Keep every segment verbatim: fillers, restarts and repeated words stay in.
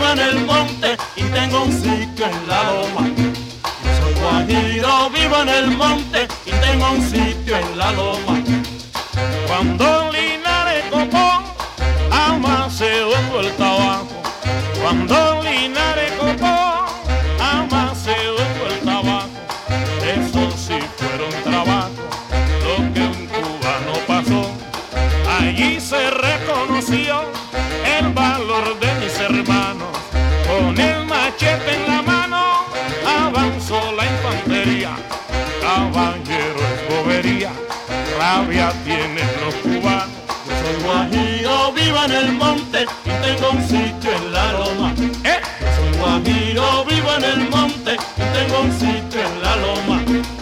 vivo en el monte y tengo un sitio en la loma. Yo soy guajiro, vivo en el monte y tengo un sitio en la loma. Cuando Linares copó, Amaseo en vuelta abajo. Cuando Linares copó, Amaseo en vuelta abajo. Eso sí fueron trabajos, lo que un cubano pasó. Allí se reconoció el valor de mis hermanos. Con el machete en la mano avanzó la infantería. Caballero es bobería, rabia tienen los cubanos. Yo soy guajiro, vivo en el monte y tengo un sitio en la loma. ¿Eh? Yo soy guajiro, vivo en el monte y tengo un sitio en la loma.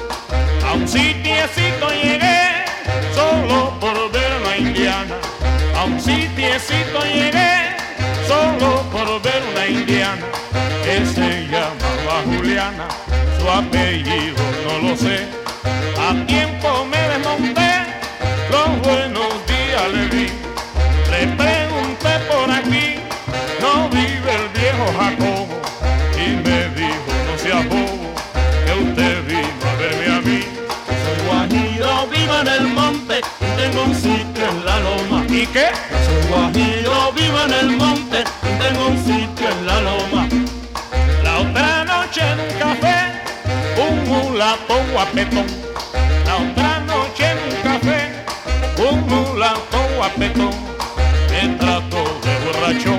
A un sitiecito llegué solo por ver una indiana. A un sitiecito llegué solo por ver una indiana que se llamaba Juliana. Su apellido no lo sé. A tiempo me desmonté, los buenos días le vi. Le pregunté por aquí, no vive el viejo Jacobo. Y me dijo, no sea bobo, que usted vino a verme a mí. Yo soy guajiro, vivo en el monte y tengo un sitio en la loma. ¿Y qué? Yo soy guajiro, vivo en el monte y tengo un sitio en la loma. La otra noche en un café, un mulato guapetón. La otra noche en un café, un mulato guapetón me trató de borrachón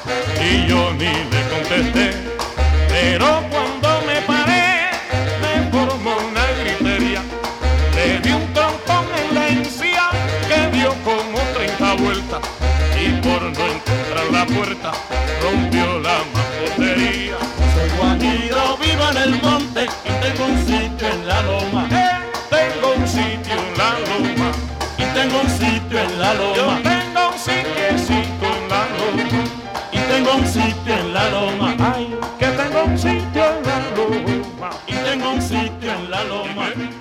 y yo ni le contesté. Pero cuando me paré, me formó una gritería. Le di un trompón en la encía que dio como treinta vueltas y por no encontrar la puerta rompió la mampostería. Soy guajiro, vivo en el monte y tengo un sitio en la loma. Eh, tengo un sitio en la loma y tengo un sitio en la loma. Yo tengo un sitiecito en la loma y tengo un sitio en la loma. Ay, que tengo un sitio en la loma y tengo un sitio en la loma.